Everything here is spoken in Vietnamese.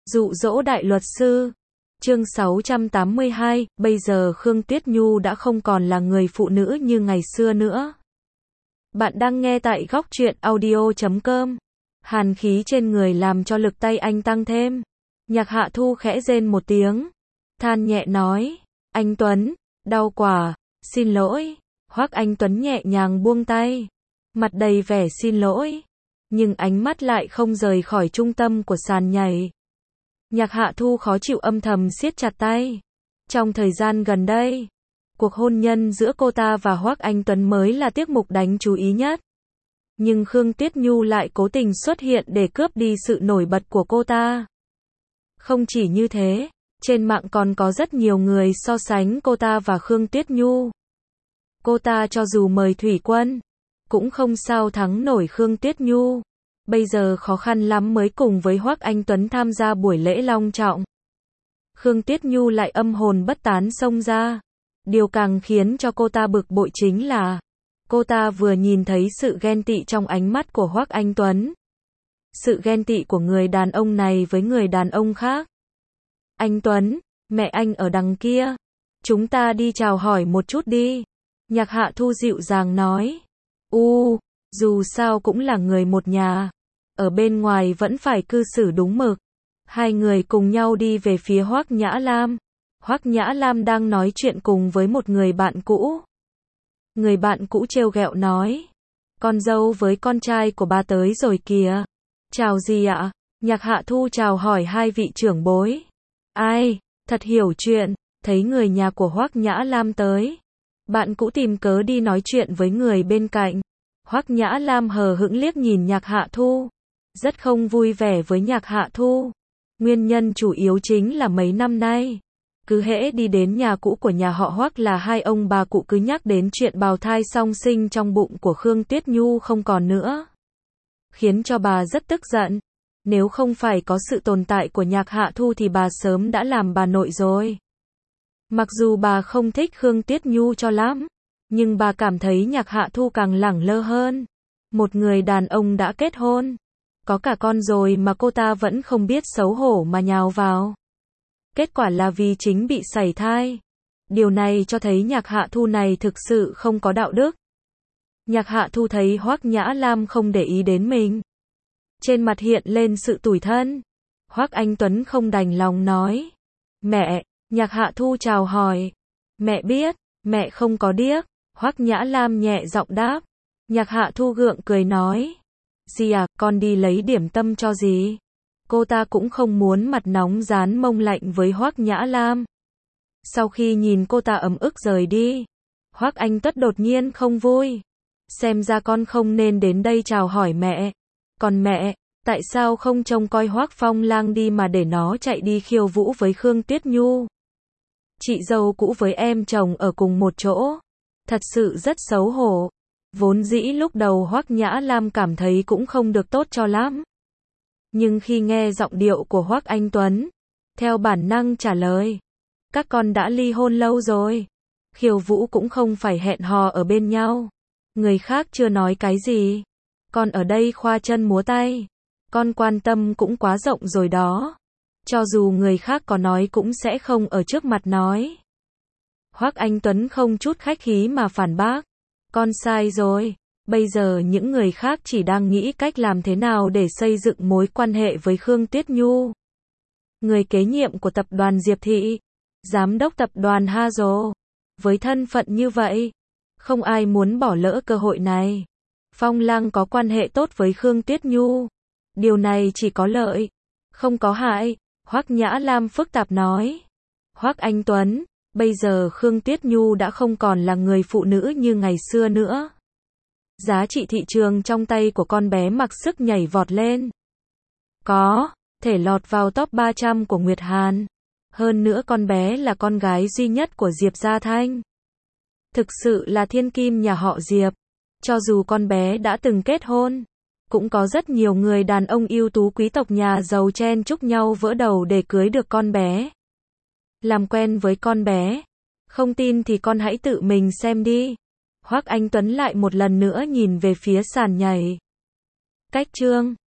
Dụ dỗ đại luật sư. Chương 682, bây giờ Khương Tuyết Nhu đã không còn là người phụ nữ như ngày xưa nữa. Bạn đang nghe tại góc truyện audio.com. Hàn khí trên người làm cho lực tay anh tăng thêm. Nhạc Hạ Thu khẽ rên một tiếng, than nhẹ nói, anh Tuấn, đau quá, xin lỗi. Hoắc Anh Tuấn nhẹ nhàng buông tay, mặt đầy vẻ xin lỗi, nhưng ánh mắt lại không rời khỏi trung tâm của sàn nhảy. Nhạc Hạ Thu khó chịu âm thầm siết chặt tay. Trong thời gian gần đây, cuộc hôn nhân giữa cô ta và Hoắc Anh Tuấn mới là tiết mục đánh chú ý nhất. Nhưng Khương Tuyết Nhu lại cố tình xuất hiện để cướp đi sự nổi bật của cô ta. Không chỉ như thế, trên mạng còn có rất nhiều người so sánh cô ta và Khương Tuyết Nhu. Cô ta cho dù mời thủy quân, cũng không sao thắng nổi Khương Tuyết Nhu. Bây giờ khó khăn lắm mới cùng với Hoắc Anh Tuấn tham gia buổi lễ long trọng. Khương Tuyết Nhu lại âm hồn bất tán xông ra. Điều càng khiến cho cô ta bực bội chính là, cô ta vừa nhìn thấy sự ghen tị trong ánh mắt của Hoắc Anh Tuấn. Sự ghen tị của người đàn ông này với người đàn ông khác. Anh Tuấn, mẹ anh ở đằng kia. Chúng ta đi chào hỏi một chút đi. Nhạc Hạ Thu dịu dàng nói. Dù sao cũng là người một nhà. Ở bên ngoài vẫn phải cư xử đúng mực. Hai người cùng nhau đi về phía Hoắc Nhã Lam. Hoắc Nhã Lam đang nói chuyện cùng với một người bạn cũ. Người bạn cũ trêu ghẹo nói. Con dâu với con trai của ba tới rồi kìa. Chào gì ạ? Nhạc Hạ Thu chào hỏi hai vị trưởng bối. Ai, thật hiểu chuyện, thấy người nhà của Hoắc Nhã Lam tới. Bạn cũ tìm cớ đi nói chuyện với người bên cạnh. Hoắc Nhã Lam hờ hững liếc nhìn Nhạc Hạ Thu. Rất không vui vẻ với Nhạc Hạ Thu. Nguyên nhân chủ yếu chính là mấy năm nay, cứ hễ đi đến nhà cũ của nhà họ Hoắc là hai ông bà cụ cứ nhắc đến chuyện bào thai song sinh trong bụng của Khương Tuyết Nhu không còn nữa. Khiến cho bà rất tức giận. Nếu không phải có sự tồn tại của Nhạc Hạ Thu thì bà sớm đã làm bà nội rồi. Mặc dù bà không thích Khương Tuyết Nhu cho lắm, nhưng bà cảm thấy Nhạc Hạ Thu càng lẳng lơ hơn. Một người đàn ông đã kết hôn, có cả con rồi mà cô ta vẫn không biết xấu hổ mà nhào vào. Kết quả là vì chính bị sảy thai. Điều này cho thấy Nhạc Hạ Thu này thực sự không có đạo đức. Nhạc Hạ Thu thấy Hoắc Nhã Lam không để ý đến mình, trên mặt hiện lên sự tủi thân. Hoắc Anh Tuấn không đành lòng nói. Mẹ. Nhạc Hạ Thu chào hỏi. Mẹ biết, mẹ không có điếc. Hoắc Nhã Lam nhẹ giọng đáp. Nhạc Hạ Thu gượng cười nói. Dì à, con đi lấy điểm tâm cho dì. Cô ta cũng không muốn mặt nóng rán mông lạnh với Hoắc Nhã Lam. Sau khi nhìn cô ta ấm ức rời đi, Hoắc Anh Tuấn đột nhiên không vui. Xem ra con không nên đến đây chào hỏi mẹ. Còn mẹ, tại sao không trông coi Hoắc Phong Lang đi mà để nó chạy đi khiêu vũ với Khương Tuyết Nhu? Chị dâu cũ với em chồng ở cùng một chỗ, thật sự rất xấu hổ. Vốn dĩ lúc đầu Hoắc Nhã Lam cảm thấy cũng không được tốt cho lắm. Nhưng khi nghe giọng điệu của Hoắc Anh Tuấn, theo bản năng trả lời. Các con đã ly hôn lâu rồi. Khiêu vũ cũng không phải hẹn hò ở bên nhau. Người khác chưa nói cái gì, con ở đây khoa chân múa tay. Con quan tâm cũng quá rộng rồi đó. Cho dù người khác có nói cũng sẽ không ở trước mặt nói. Hoắc Anh Tuấn không chút khách khí mà phản bác. Con sai rồi. Bây giờ những người khác chỉ đang nghĩ cách làm thế nào để xây dựng mối quan hệ với Khương Tuyết Nhu. Người kế nhiệm của tập đoàn Diệp Thị, giám đốc tập đoàn Hazo. Với thân phận như vậy, không ai muốn bỏ lỡ cơ hội này. Phong Lang có quan hệ tốt với Khương Tuyết Nhu. Điều này chỉ có lợi, không có hại. Hoắc Nhã Lam phức tạp nói. Hoắc Anh Tuấn, bây giờ Khương Tuyết Nhu đã không còn là người phụ nữ như ngày xưa nữa. Giá trị thị trường trong tay của con bé mặc sức nhảy vọt lên. Có thể lọt vào top 300 của Nguyệt Hàn. Hơn nữa con bé là con gái duy nhất của Diệp Gia Thanh. Thực sự là thiên kim nhà họ Diệp. Cho dù con bé đã từng kết hôn, cũng có rất nhiều người đàn ông ưu tú quý tộc nhà giàu chen chúc nhau vỡ đầu để cưới được con bé. Làm quen với con bé. Không tin thì con hãy tự mình xem đi. Hoắc Anh Tuấn lại một lần nữa nhìn về phía sàn nhảy. Cách chương